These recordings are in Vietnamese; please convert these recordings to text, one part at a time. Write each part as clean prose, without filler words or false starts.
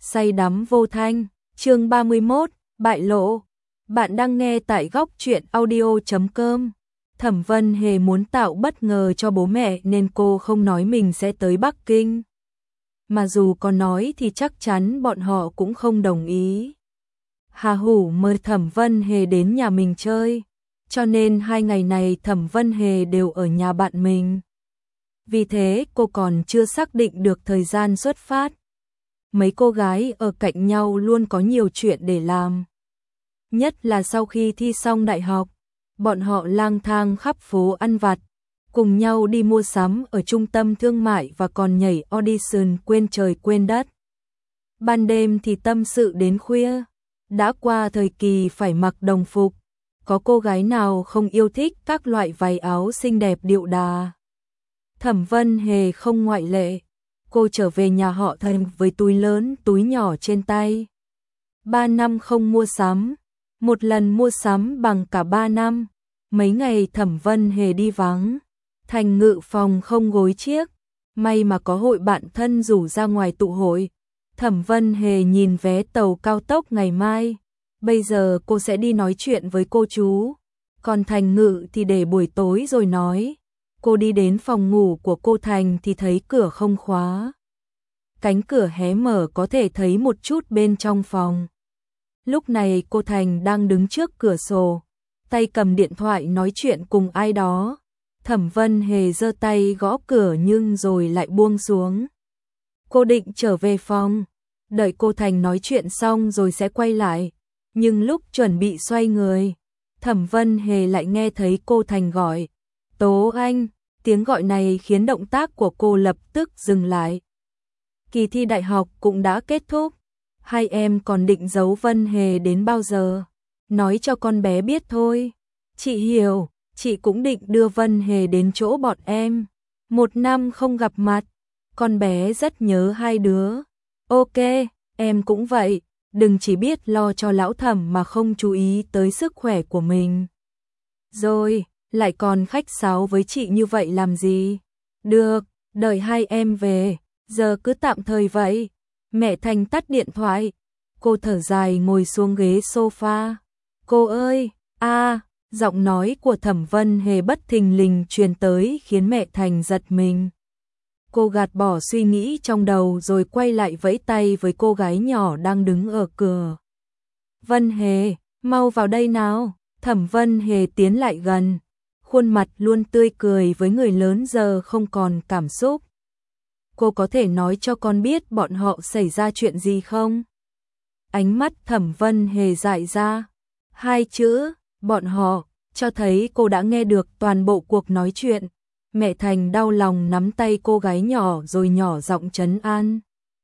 say đắm vô thanh, chương 31, bại lộ. Bạn đang nghe tại góc truyện audio.com. Thẩm Vân Hề muốn tạo bất ngờ cho bố mẹ nên cô không nói mình sẽ tới Bắc Kinh. Mà dù có nói thì chắc chắn bọn họ cũng không đồng ý. Hà Hủ mời Thẩm Vân Hề đến nhà mình chơi, cho nên 2 ngày này Thẩm Vân Hề đều ở nhà bạn mình. Vì thế cô còn chưa xác định được thời gian xuất phát. Mấy cô gái ở cạnh nhau luôn có nhiều chuyện để làm. Nhất là sau khi thi xong đại học, bọn họ lang thang khắp phố ăn vặt, cùng nhau đi mua sắm ở trung tâm thương mại và còn nhảy audition quên trời quên đất. Ban đêm thì tâm sự đến khuya, đã qua thời kỳ phải mặc đồng phục, có cô gái nào không yêu thích các loại váy áo xinh đẹp điệu đà. Thẩm Vân Hề không ngoại lệ, cô trở về nhà họ Thẩm với túi lớn túi nhỏ trên tay. 3 năm không mua sắm, một lần mua sắm bằng cả 3 năm. Mấy ngày Thẩm Vân Hề đi vắng, Thành Ngự phòng không gối chiếc, may mà có hội bạn thân rủ ra ngoài tụ hội. Thẩm Vân Hề nhìn vé tàu cao tốc ngày mai, bây giờ cô sẽ đi nói chuyện với cô chú, còn Thành Ngự thì để buổi tối rồi nói. Cô đi đến phòng ngủ của cô Thành thì thấy cửa không khóa. Cánh cửa hé mở có thể thấy một chút bên trong phòng. Lúc này cô Thành đang đứng trước cửa sổ, tay cầm điện thoại nói chuyện cùng ai đó. Thẩm Vân Hề giơ tay gõ cửa nhưng rồi lại buông xuống. Cô định trở về phòng, đợi cô Thành nói chuyện xong rồi sẽ quay lại. Nhưng lúc chuẩn bị xoay người, Thẩm Vân Hề lại nghe thấy cô Thành gọi. Tố Anh, tiếng gọi này khiến động tác của cô lập tức dừng lại. Kỳ thi đại học cũng đã kết thúc, hai em còn định giấu Vân Hề đến bao giờ? Nói cho con bé biết thôi. Chị hiểu, chị cũng định đưa Vân Hề đến chỗ bọn em. 1 năm không gặp mặt, con bé rất nhớ hai đứa. Ok, em cũng vậy, đừng chỉ biết lo cho lão Thẩm mà không chú ý tới sức khỏe của mình. Rồi, lại còn khách sáo với chị như vậy làm gì? Được, đợi hai em về, giờ cứ tạm thời vậy. Mẹ Thành tắt điện thoại, cô thở dài ngồi xuống ghế sofa. Cô ơi, giọng nói của Thẩm Vân Hề bất thình lình truyền tới khiến mẹ Thành giật mình. Cô gạt bỏ suy nghĩ trong đầu rồi quay lại vẫy tay với cô gái nhỏ đang đứng ở cửa. Vân Hề, mau vào đây nào. Thẩm Vân Hề tiến lại gần, khuôn mặt luôn tươi cười với người lớn giờ không còn cảm xúc. Cô có thể nói cho con biết bọn họ xảy ra chuyện gì không? Ánh mắt Thẩm Vân Hề dại ra. 2 chữ, bọn họ, cho thấy cô đã nghe được toàn bộ cuộc nói chuyện. Mẹ Thành đau lòng nắm tay cô gái nhỏ rồi nhỏ giọng trấn an.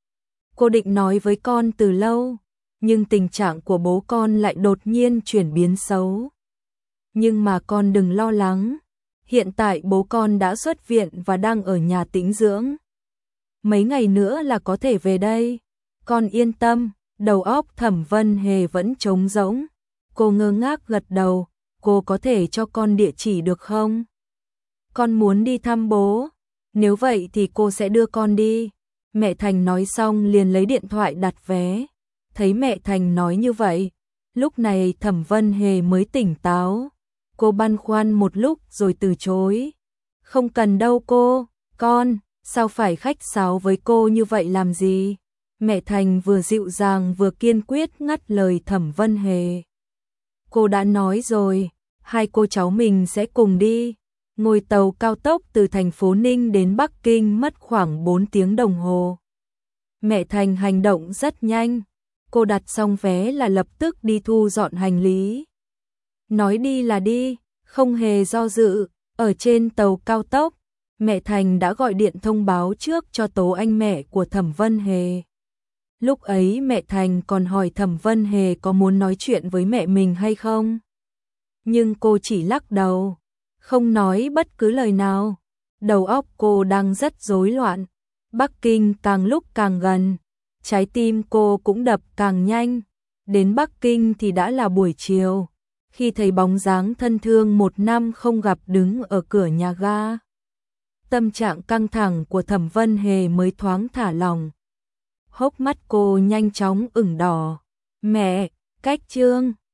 Cô định nói với con từ lâu, nhưng tình trạng của bố con lại đột nhiên chuyển biến xấu. Nhưng mà con đừng lo lắng, hiện tại bố con đã xuất viện và đang ở nhà tĩnh dưỡng. Mấy ngày nữa là có thể về đây, con yên tâm. Đầu óc Thẩm Vân Hề vẫn trống rỗng. Cô ngơ ngác gật đầu. Cô có thể cho con địa chỉ được không? Con muốn đi thăm bố, nếu vậy thì cô sẽ đưa con đi. Mẹ Thành nói xong liền lấy điện thoại đặt vé. Thấy mẹ Thành nói như vậy, lúc này Thẩm Vân Hề mới tỉnh táo. Cô băn khoăn một lúc rồi từ chối. Không cần đâu cô, con, sao phải khách sáo với cô như vậy làm gì? Mẹ Thành vừa dịu dàng vừa kiên quyết ngắt lời Thẩm Vân Hề. Cô đã nói rồi, hai cô cháu mình sẽ cùng đi. Ngồi tàu cao tốc từ thành phố Ninh đến Bắc Kinh mất khoảng 4 tiếng đồng hồ. Mẹ Thành hành động rất nhanh. Cô đặt xong vé là lập tức đi thu dọn hành lý. Nói đi là đi, không hề do dự. Ở trên tàu cao tốc, mẹ Thành đã gọi điện thông báo trước cho Tố Anh mẹ của Thẩm Vân Hề. Lúc ấy mẹ Thành còn hỏi Thẩm Vân Hề có muốn nói chuyện với mẹ mình hay không. Nhưng cô chỉ lắc đầu, không nói bất cứ lời nào. Đầu óc cô đang rất rối loạn. Bắc Kinh càng lúc càng gần, trái tim cô cũng đập càng nhanh. Đến Bắc Kinh thì đã là buổi chiều, khi thấy bóng dáng thân thương 1 năm không gặp đứng ở cửa nhà ga. Tâm trạng căng thẳng của Thẩm Vân Hề mới thoáng thả lỏng. hốc mắt cô nhanh chóng ửng đỏ. Mẹ, cách Trương